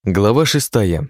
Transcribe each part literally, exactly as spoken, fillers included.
Глава шестая.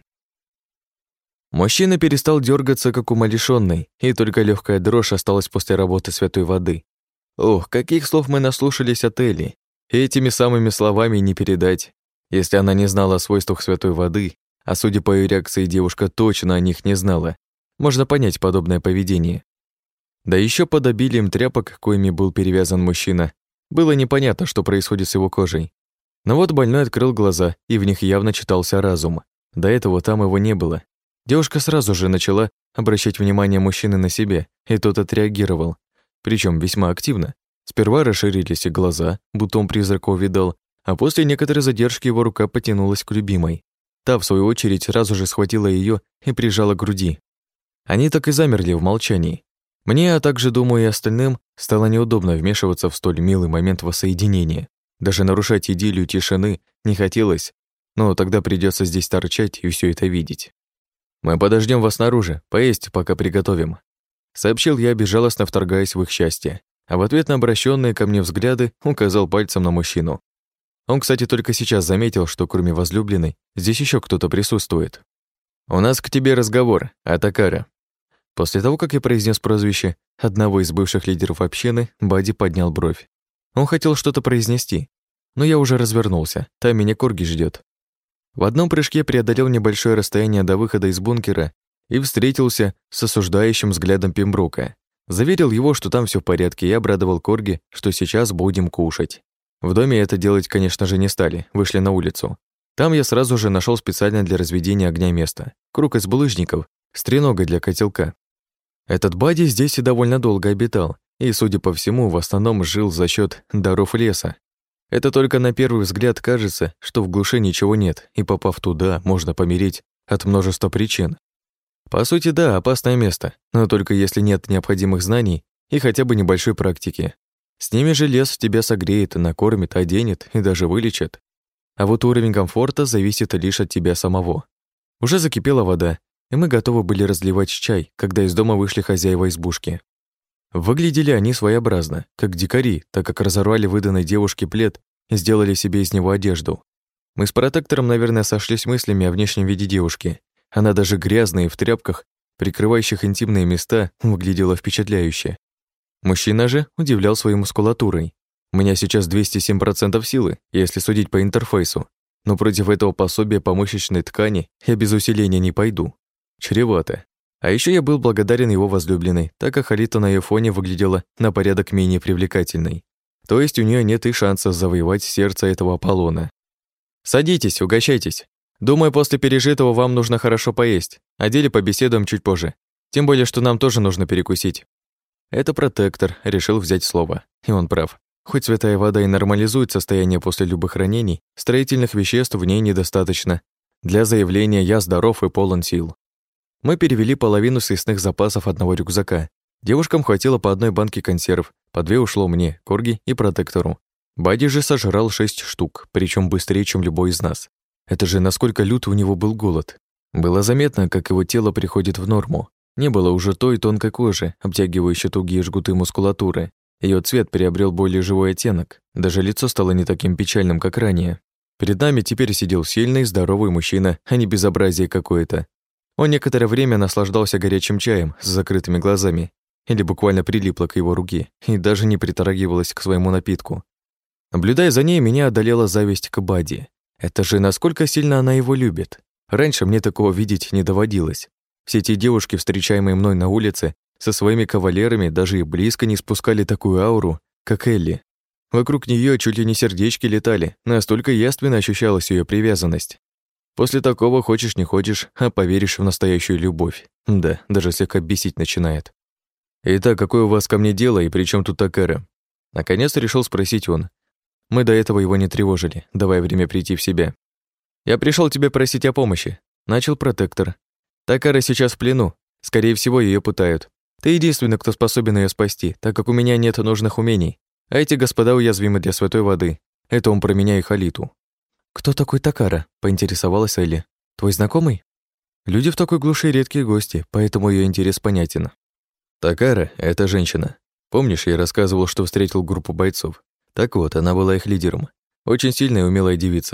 Мужчина перестал дергаться, как умалишённый, и только легкая дрожь осталась после работы святой воды. Ох, каких слов мы наслушались от Элли. И этими самыми словами не передать. Если она не знала о свойствах святой воды, а судя по ее реакции, девушка точно о них не знала, можно понять подобное поведение. Да еще под обилием тряпок, коими был перевязан мужчина, было непонятно, что происходит с его кожей. Но вот больной открыл глаза, и в них явно читался разум. До этого там его не было. Девушка сразу же начала обращать внимание мужчины на себя, и тот отреагировал. Причем весьма активно. Сперва расширились и глаза, будто он призрака увидал, а после некоторой задержки его рука потянулась к любимой. Та, в свою очередь, сразу же схватила ее и прижала к груди. Они так и замерли в молчании. Мне, а также, думаю, и остальным, стало неудобно вмешиваться в столь милый момент воссоединения. Даже нарушать идиллию тишины не хотелось, но тогда придется здесь торчать и все это видеть. «Мы подождем вас снаружи, поесть пока приготовим», сообщил я, безжалостно вторгаясь в их счастье, а в ответ на обращенные ко мне взгляды указал пальцем на мужчину. Он, кстати, только сейчас заметил, что кроме возлюбленной здесь еще кто-то присутствует. «У нас к тебе разговор, Атакара». После того, как я произнес прозвище одного из бывших лидеров общины, Бадди поднял бровь. Он хотел что-то произнести, но я уже развернулся, там меня Корги ждет. В одном прыжке преодолел небольшое расстояние до выхода из бункера и встретился с осуждающим взглядом Пемброка. Заверил его, что там все в порядке, и обрадовал Корги, что сейчас будем кушать. В доме это делать, конечно же, не стали, вышли на улицу. Там я сразу же нашел специально для разведения огня место. Круг из булыжников с треногой для котелка. Этот Бадди здесь и довольно долго обитал, и, судя по всему, в основном жил за счет даров леса. Это только на первый взгляд кажется, что в глуши ничего нет, и попав туда, можно помереть от множества причин. По сути, да, опасное место, но только если нет необходимых знаний и хотя бы небольшой практики. С ними же лес тебя согреет, накормит, оденет и даже вылечит. А вот уровень комфорта зависит лишь от тебя самого. Уже закипела вода, и мы готовы были разливать чай, когда из дома вышли хозяева избушки. Выглядели они своеобразно, как дикари, так как разорвали выданной девушке плед и сделали себе из него одежду. Мы с протектором, наверное, сошлись мыслями о внешнем виде девушки. Она даже грязная и в тряпках, прикрывающих интимные места, выглядела впечатляюще. Мужчина же удивлял своей мускулатурой. У меня сейчас двести семь процентов силы, если судить по интерфейсу, но против этого пособия по мышечной ткани я без усиления не пойду. Чревато. А еще я был благодарен его возлюбленной, так как Халита на её фоне выглядела на порядок менее привлекательной. То есть у нее нет и шанса завоевать сердце этого Аполлона. «Садитесь, угощайтесь. Думаю, после пережитого вам нужно хорошо поесть. О деле побеседуем чуть позже. Тем более, что нам тоже нужно перекусить». Это протектор решил взять слово. И он прав. Хоть святая вода и нормализует состояние после любых ранений, строительных веществ в ней недостаточно. Для заявления «я здоров и полон сил». Мы перевели половину съестных запасов одного рюкзака. Девушкам хватило по одной банке консерв, по две ушло мне, Корги и протектору. Бадди же сожрал шесть штук, причем быстрее, чем любой из нас. Это же насколько лютый у него был голод. Было заметно, как его тело приходит в норму. Не было уже той тонкой кожи, обтягивающей тугие жгуты мускулатуры. Ее цвет приобрел более живой оттенок. Даже лицо стало не таким печальным, как ранее. Перед нами теперь сидел сильный, здоровый мужчина, а не безобразие какое-то. Он некоторое время наслаждался горячим чаем с закрытыми глазами, или буквально прилипло к его руке и даже не притрагивалась к своему напитку. Наблюдая за ней, меня одолела зависть к Бадди. Это же насколько сильно она его любит. Раньше мне такого видеть не доводилось. Все эти девушки, встречаемые мной на улице, со своими кавалерами даже и близко не спускали такую ауру, как Элли. Вокруг нее чуть ли не сердечки летали, настолько яственно ощущалась ее привязанность. После такого хочешь не хочешь, а поверишь в настоящую любовь. Да, даже слегка бесить начинает. «Итак, какое у вас ко мне дело и при чем тут Такара?» Наконец решил спросить он. Мы до этого его не тревожили, давая время прийти в себя. «Я пришел тебе просить о помощи», — начал протектор. «Такара сейчас в плену. Скорее всего, ее пытают. Ты единственный, кто способен ее спасти, так как у меня нет нужных умений. А эти господа уязвимы для святой воды. Это он про меня и Халиту». «Кто такой Такара?» — поинтересовалась Элли. «Твой знакомый?» Люди в такой глуши редкие гости, поэтому ее интерес понятен. Такара — это женщина. Помнишь, я рассказывал, что встретил группу бойцов? Так вот, она была их лидером. Очень сильная и умелая девица.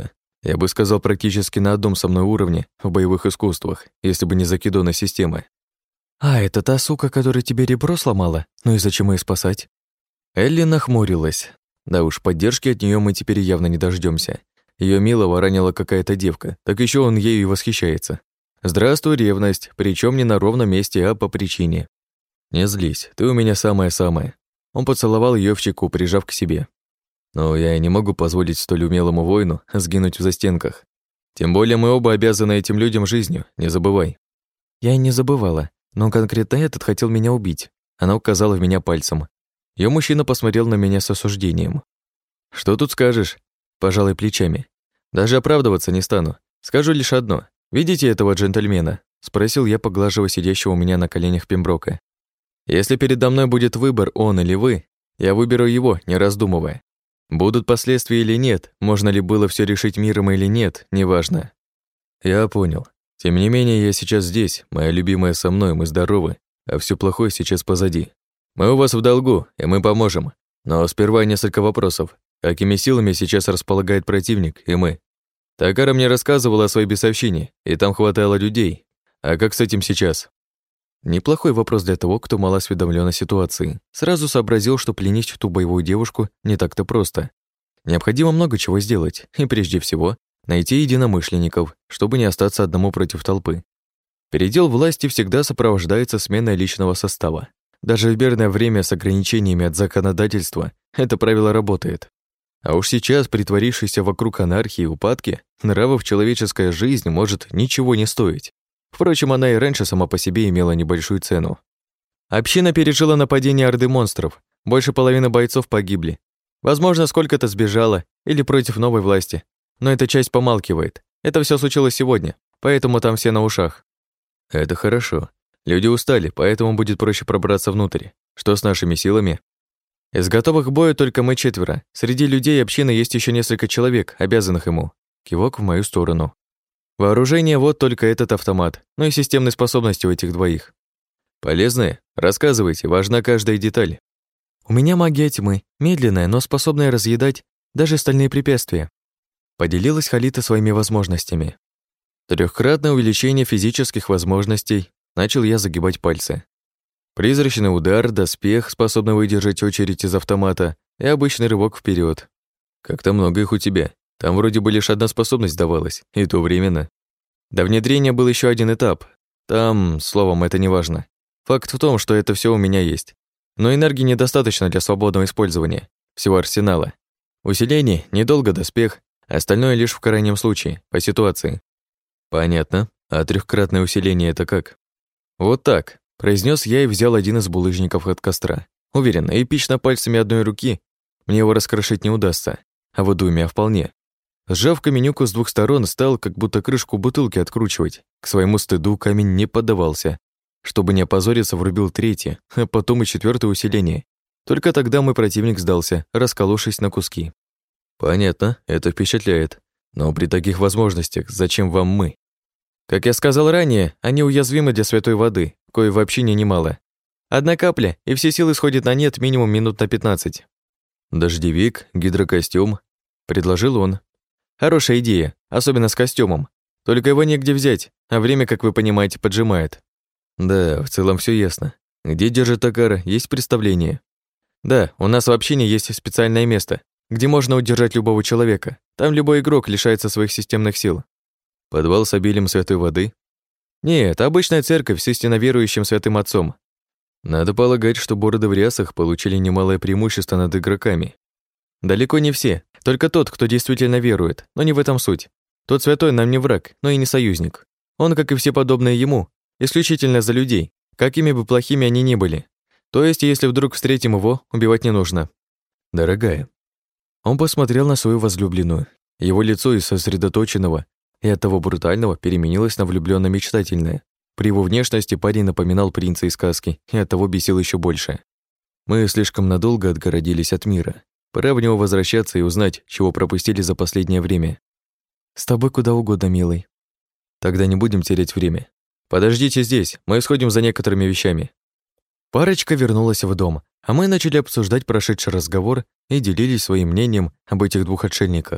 Я бы сказал, практически на одном со мной уровне в боевых искусствах, если бы не закидона системы. «А, это та сука, которая тебе ребро сломала? Ну и зачем ее спасать?» Элли нахмурилась. Да уж, поддержки от нее мы теперь явно не дождемся. Ее милого ранила какая-то девка, так еще он ею и восхищается. Здравствуй, ревность, причем не на ровном месте, а по причине. Не злись, ты у меня самая-самая. Он поцеловал ее в щеку, прижав к себе. Но я и не могу позволить столь умелому воину сгинуть в застенках. Тем более мы оба обязаны этим людям жизнью, не забывай. Я и не забывала, но конкретно этот хотел меня убить. Она указала в меня пальцем. Ее мужчина посмотрел на меня с осуждением. Что тут скажешь? Пожалуй, плечами. Даже оправдываться не стану. Скажу лишь одно. Видите этого джентльмена? Спросил я, поглаживая сидящего у меня на коленях Пемброка. Если передо мной будет выбор, он или вы, я выберу его, не раздумывая. Будут последствия или нет, можно ли было все решить миром или нет, неважно. Я понял. Тем не менее, я сейчас здесь, моя любимая со мной, мы здоровы, а все плохое сейчас позади. Мы у вас в долгу, и мы поможем. Но сперва несколько вопросов. Какими силами сейчас располагает противник и мы? Такара мне рассказывала о своей бесовщине, и там хватало людей. А как с этим сейчас? Неплохой вопрос для того, кто мало осведомлен о ситуации. Сразу сообразил, что пленить ту боевую девушку не так-то просто. Необходимо много чего сделать, и прежде всего найти единомышленников, чтобы не остаться одному против толпы. Передел власти всегда сопровождается сменой личного состава. Даже в мирное время с ограничениями от законодательства это правило работает. А уж сейчас, притворившейся вокруг анархии и упадки, нравов человеческая жизнь может ничего не стоить. Впрочем, она и раньше сама по себе имела небольшую цену. Община пережила нападение орды монстров, больше половины бойцов погибли. Возможно, сколько-то сбежало или против новой власти. Но эта часть помалкивает. Это все случилось сегодня, поэтому там все на ушах. Это хорошо. Люди устали, поэтому будет проще пробраться внутрь. Что с нашими силами? Из готовых к бою только мы четверо. Среди людей общины есть еще несколько человек, обязанных ему. Кивок в мою сторону. Вооружение вот только этот автомат, ну и системные способности у этих двоих. Полезные? Рассказывайте, важна каждая деталь. У меня магия тьмы, медленная, но способная разъедать даже стальные препятствия. Поделилась Халита своими возможностями. Трехкратное увеличение физических возможностей. Начал я загибать пальцы. Призрачный удар, доспех, способный выдержать очередь из автомата, и обычный рывок вперед. Как-то много их у тебя. Там вроде бы лишь одна способность давалась, и то временно. До внедрения был еще один этап. Там, словом, это не важно. Факт в том, что это все у меня есть. Но энергии недостаточно для свободного использования всего арсенала. Усиление, недолго доспех, остальное лишь в крайнем случае, по ситуации. Понятно. А трехкратное усиление это как? Вот так, произнес я и взял один из булыжников от костра. Уверен, эпично пальцами одной руки мне его раскрошить не удастся, а вот двумя вполне. Сжав каменюку с двух сторон, стал как будто крышку бутылки откручивать. К своему стыду камень не поддавался. Чтобы не опозориться, врубил третье, а потом и четвертое усиление. Только тогда мой противник сдался, расколовшись на куски. Понятно, это впечатляет. Но при таких возможностях зачем вам мы? Как я сказал ранее, они уязвимы для святой воды, кое вообще не немало. Одна капля, и все силы сходят на нет минимум минут на пятнадцать. Дождевик, гидрокостюм, предложил он. Хорошая идея, особенно с костюмом. Только его негде взять, а время, как вы понимаете, поджимает. Да, в целом все ясно. Где держит Такара, есть представление? Да, у нас в общине есть специальное место, где можно удержать любого человека. Там любой игрок лишается своих системных сил. Подвал с обилием святой воды? Нет, обычная церковь с истинно верующим святым отцом. Надо полагать, что бороды в рясах получили немалое преимущество над игроками. Далеко не все, только тот, кто действительно верует, но не в этом суть. Тот святой нам не враг, но и не союзник. Он, как и все подобные ему, исключительно за людей, какими бы плохими они ни были. То есть, если вдруг встретим его, убивать не нужно. Дорогая. Он посмотрел на свою возлюбленную. Его лицо из сосредоточенного и от того брутального переменилось на влюблённо-мечтательное. При его внешности парень напоминал принца из сказки и оттого бесил еще больше. Мы слишком надолго отгородились от мира. Пора в него возвращаться и узнать, чего пропустили за последнее время. С тобой куда угодно, милый. Тогда не будем терять время. Подождите здесь, мы сходим за некоторыми вещами. Парочка вернулась в дом, а мы начали обсуждать прошедший разговор и делились своим мнением об этих двух отшельниках.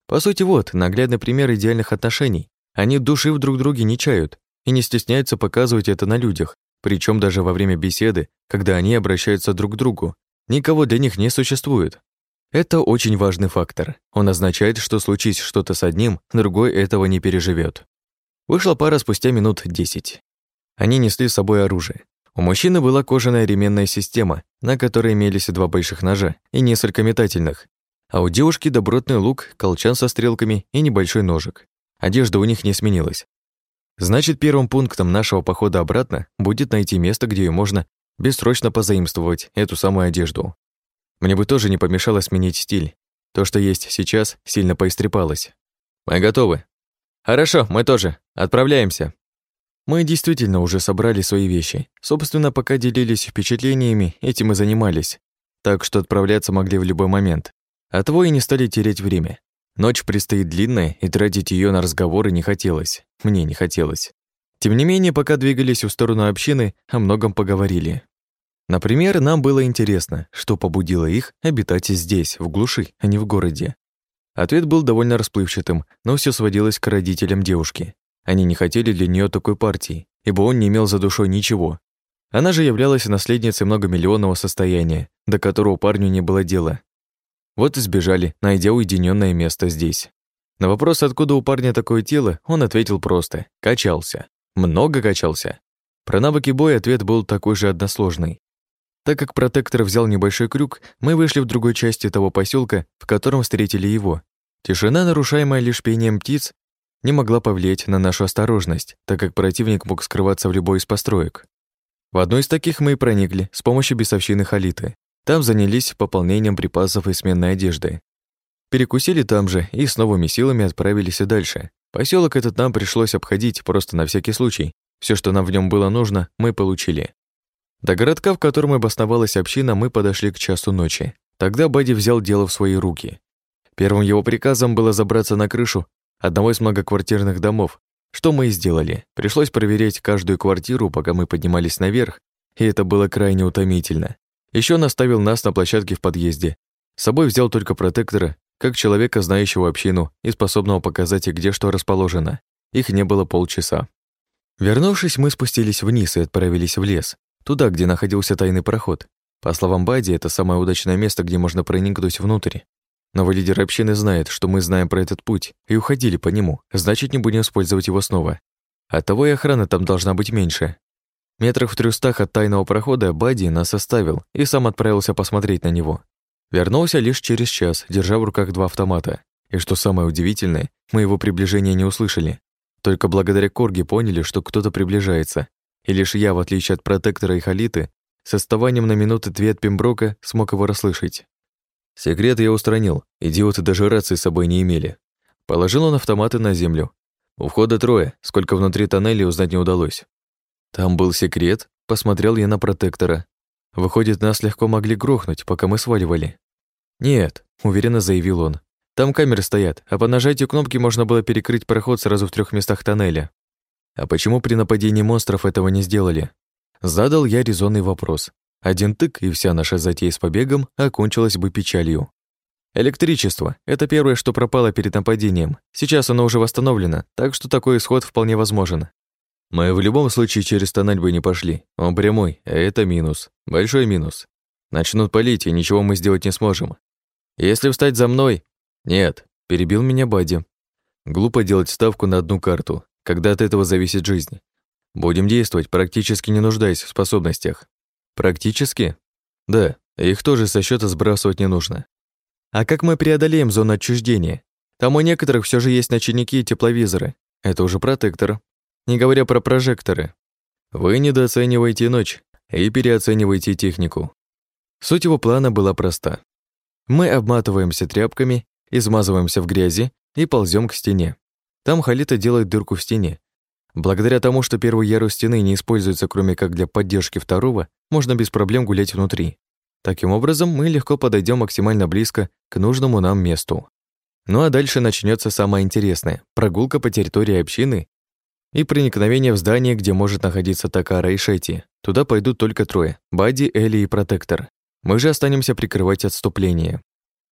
По сути, вот, наглядный пример идеальных отношений. Они души в друг друге не чают и не стесняются показывать это на людях, причем даже во время беседы, когда они обращаются друг к другу. Никого для них не существует. Это очень важный фактор. Он означает, что случись что-то с одним, другой этого не переживет. Вышла пара спустя минут десять. Они несли с собой оружие. У мужчины была кожаная ременная система, на которой имелись два больших ножа и несколько метательных, а у девушки добротный лук, колчан со стрелками и небольшой ножик. Одежда у них не сменилась. Значит, первым пунктом нашего похода обратно будет найти место, где ее можно бессрочно позаимствовать, эту самую одежду. Мне бы тоже не помешало сменить стиль. То, что есть сейчас, сильно поистрепалось. Мы готовы. Хорошо, мы тоже. Отправляемся. Мы действительно уже собрали свои вещи. Собственно, пока делились впечатлениями, этим и занимались. Так что отправляться могли в любой момент. Оттого и не стали терять время. Ночь предстоит длинная, и тратить ее на разговоры не хотелось. Мне не хотелось. Тем не менее, пока двигались в сторону общины, о многом поговорили. Например, нам было интересно, что побудило их обитать здесь, в глуши, а не в городе. Ответ был довольно расплывчатым, но все сводилось к родителям девушки. Они не хотели для нее такой партии, ибо он не имел за душой ничего. Она же являлась наследницей многомиллионного состояния, до которого парню не было дела. Вот и сбежали, найдя уединенное место здесь. На вопрос, откуда у парня такое тело, он ответил просто: качался. Много качался. Про навыки боя ответ был такой же односложный. Так как протектор взял небольшой крюк, мы вышли в другой части того поселка, в котором встретили его. Тишина, нарушаемая лишь пением птиц, не могла повлиять на нашу осторожность, так как противник мог скрываться в любой из построек. В одну из таких мы и проникли с помощью бесовщины Халиты. Там занялись пополнением припасов и сменной одежды. Перекусили там же и с новыми силами отправились и дальше. Поселок этот нам пришлось обходить просто на всякий случай. Все, что нам в нем было нужно, мы получили. До городка, в котором обосновалась община, мы подошли к часу ночи. Тогда Бадди взял дело в свои руки. Первым его приказом было забраться на крышу одного из многоквартирных домов, что мы и сделали. Пришлось проверять каждую квартиру, пока мы поднимались наверх, и это было крайне утомительно. Еще он оставил нас на площадке в подъезде. С собой взял только протектора, как человека, знающего общину и способного показать, где что расположено. Их не было полчаса. Вернувшись, мы спустились вниз и отправились в лес, туда, где находился тайный проход. По словам Бадди, это самое удачное место, где можно проникнуть внутрь. Новый лидер общины знает, что мы знаем про этот путь, и уходили по нему, значит, не будем использовать его снова. Оттого и охрана там должна быть меньше. Метрах в трёхстах от тайного прохода Бадди нас оставил и сам отправился посмотреть на него. Вернулся лишь через час, держа в руках два автомата. И что самое удивительное, мы его приближения не услышали. Только благодаря Корге поняли, что кто-то приближается. И лишь я, в отличие от протектора и Халиты, с отставанием на минуты две от Пемброка смог его расслышать. Секрет я устранил, идиоты даже рации с собой не имели. Положил он автоматы на землю. У входа трое, сколько внутри тоннеля узнать не удалось. Там был секрет, посмотрел я на протектора. Выходит, нас легко могли грохнуть, пока мы сваливали. Нет, уверенно заявил он. Там камеры стоят, а по нажатию кнопки можно было перекрыть проход сразу в трех местах тоннеля. А почему при нападении монстров этого не сделали? Задал я резонный вопрос. Один тык, и вся наша затея с побегом окончилась бы печалью. Электричество – это первое, что пропало перед нападением. Сейчас оно уже восстановлено, так что такой исход вполне возможен. Мы в любом случае через тоннель бы не пошли. Он прямой, а это минус. Большой минус. Начнут палить, и ничего мы сделать не сможем. Если встать за мной... Нет, перебил меня Бадди. Глупо делать ставку на одну карту, когда от этого зависит жизнь. Будем действовать, практически не нуждаясь в способностях. Практически? Да, их тоже со счета сбрасывать не нужно. А как мы преодолеем зону отчуждения? Там у некоторых все же есть ночники и тепловизоры. Это уже протектор. Не говоря про прожекторы. Вы недооцениваете ночь и переоцениваете технику. Суть его плана была проста. Мы обматываемся тряпками, измазываемся в грязи и ползем к стене. Там Халита делает дырку в стене. Благодаря тому, что первый ярус стены не используется кроме как для поддержки второго, можно без проблем гулять внутри. Таким образом, мы легко подойдем максимально близко к нужному нам месту. Ну а дальше начнется самое интересное – прогулка по территории общины и проникновение в здание, где может находиться Такара и Шети. Туда пойдут только трое – Бадди, Элли и Протектор. Мы же останемся прикрывать отступление.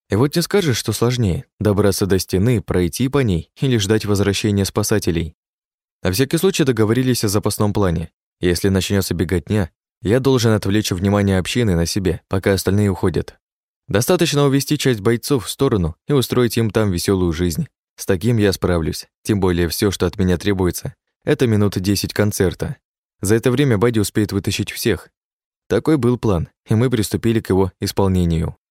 И вот не скажешь, что сложнее — добраться до стены, пройти по ней или ждать возвращения спасателей. На всякий случай договорились о запасном плане. Если начнется беготня, я должен отвлечь внимание общины на себе, пока остальные уходят. Достаточно увести часть бойцов в сторону и устроить им там веселую жизнь. С таким я справлюсь, тем более все, что от меня требуется, это минут десять концерта. За это время Бадди успеет вытащить всех. Такой был план, и мы приступили к его исполнению.